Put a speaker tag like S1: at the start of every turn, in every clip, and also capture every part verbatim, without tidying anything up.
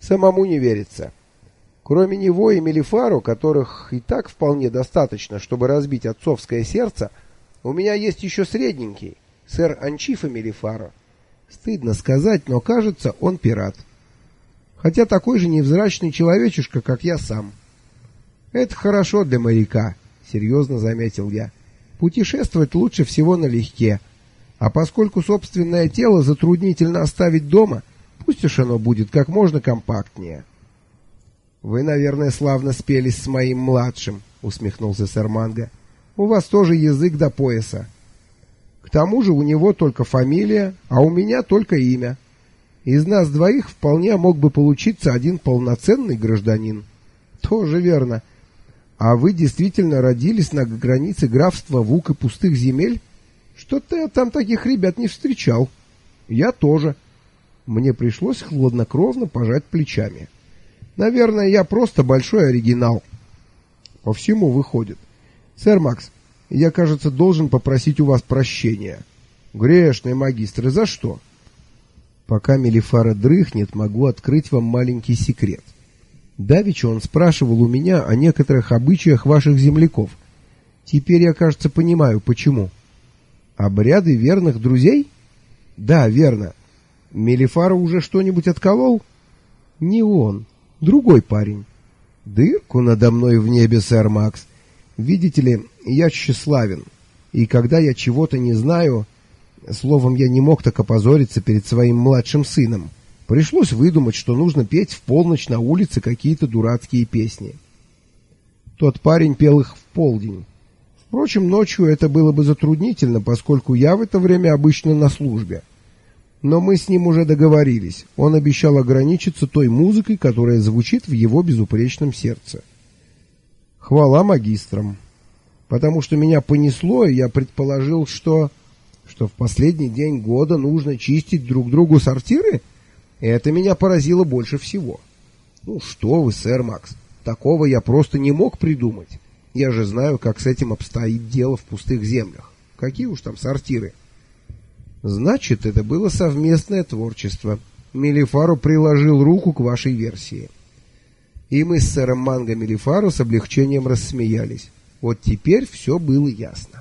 S1: Самому не верится. Кроме него и Мелифаро, которых и так вполне достаточно, чтобы разбить отцовское сердце, у меня есть еще средненький, сэр Анчифа Мелифаро. Стыдно сказать, но кажется, он пират. Хотя такой же невзрачный человечишка, как я сам. Это хорошо для моряка, серьезно заметил я. Путешествовать лучше всего налегке. А поскольку собственное тело затруднительно оставить дома, пусть уж оно будет как можно компактнее. Вы, наверное, славно спелись с моим младшим, усмехнулся сэр Манго. У вас тоже язык до пояса. К тому же у него только фамилия, а у меня только имя. Из нас двоих вполне мог бы получиться один полноценный гражданин. Тоже верно. А вы действительно родились на границе графства Вук и пустых земель? Что-то я там таких ребят не встречал. Я тоже. Мне пришлось хладнокровно пожать плечами. Наверное, я просто большой оригинал. По всему выходит. Сэр Макс, я, кажется, должен попросить у вас прощения. Грешный магистр, и за что? Пока Мелифаро дрыхнет, могу открыть вам маленький секрет. Давеча он спрашивал у меня о некоторых обычаях ваших земляков. Теперь я, кажется, понимаю, почему. Обряды верных друзей? Да, верно. Мелифаро уже что-нибудь отколол? Не он, другой парень. Дырку надо мной в небе, сэр Макс. Видите ли, я тщеславен, и когда я чего-то не знаю, словом, я не мог так опозориться перед своим младшим сыном. Пришлось выдумать, что нужно петь в полночь на улице какие-то дурацкие песни. Тот парень пел их в полдень. Впрочем, ночью это было бы затруднительно, поскольку я в это время обычно на службе. Но мы с ним уже договорились. Он обещал ограничиться той музыкой, которая звучит в его безупречном сердце. Хвала магистрам. Потому что меня понесло, и я предположил, что... что в последний день года нужно чистить друг другу сортиры? Это меня поразило больше всего. Ну что вы, сэр Макс, такого я просто не мог придумать. Я же знаю, как с этим обстоит дело в пустых землях. Какие уж там сортиры. Значит, это было совместное творчество. Мелифаро приложил руку к вашей версии. И мы с сэром Манго Мелифаро с облегчением рассмеялись. Вот теперь все было ясно.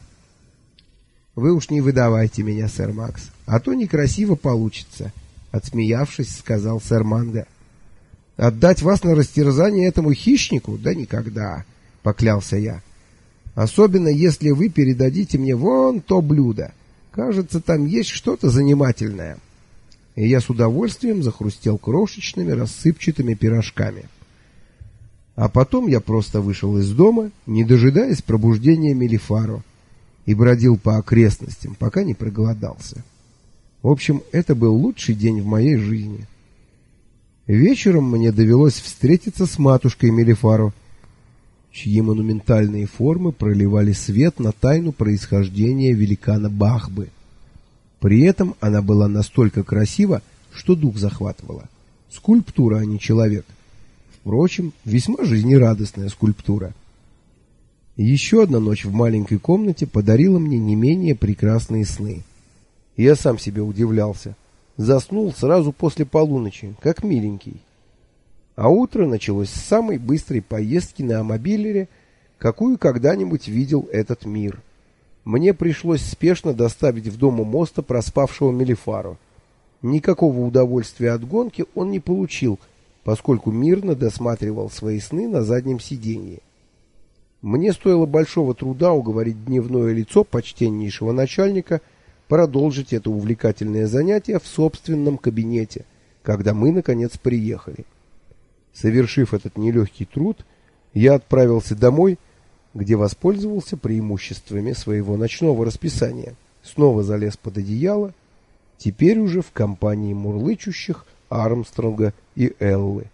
S1: Вы уж не выдавайте меня, сэр Макс, а то некрасиво получится, отсмеявшись, сказал сэр Манго. Отдать вас на растерзание этому хищнику? Да никогда, поклялся я. Особенно если вы передадите мне вон то блюдо. Кажется, там есть что-то занимательное. И я с удовольствием захрустел крошечными рассыпчатыми пирожками. А потом я просто вышел из дома, не дожидаясь пробуждения Мелифаро, и бродил по окрестностям, пока не проголодался. В общем, это был лучший день в моей жизни. Вечером мне довелось встретиться с матушкой Мелифаро, чьи монументальные формы проливали свет на тайну происхождения великана Бахбы. При этом она была настолько красива, что дух захватывала. Скульптура, а не человек. Впрочем, весьма жизнерадостная скульптура. Еще одна ночь в маленькой комнате подарила мне не менее прекрасные сны. Я сам себе удивлялся. Заснул сразу после полуночи, как миленький. А утро началось с самой быстрой поездки на амобилере, какую когда-нибудь видел этот мир. Мне пришлось спешно доставить в дом у моста проспавшего Мелифаро. Никакого удовольствия от гонки он не получил, поскольку мирно досматривал свои сны на заднем сиденье. Мне стоило большого труда уговорить дневное лицо почтеннейшего начальника продолжить это увлекательное занятие в собственном кабинете, когда мы, наконец, приехали. Совершив этот нелегкий труд, я отправился домой, где воспользовался преимуществами своего ночного расписания, снова залез под одеяло, теперь уже в компании мурлычущих Армстронга и Эллы.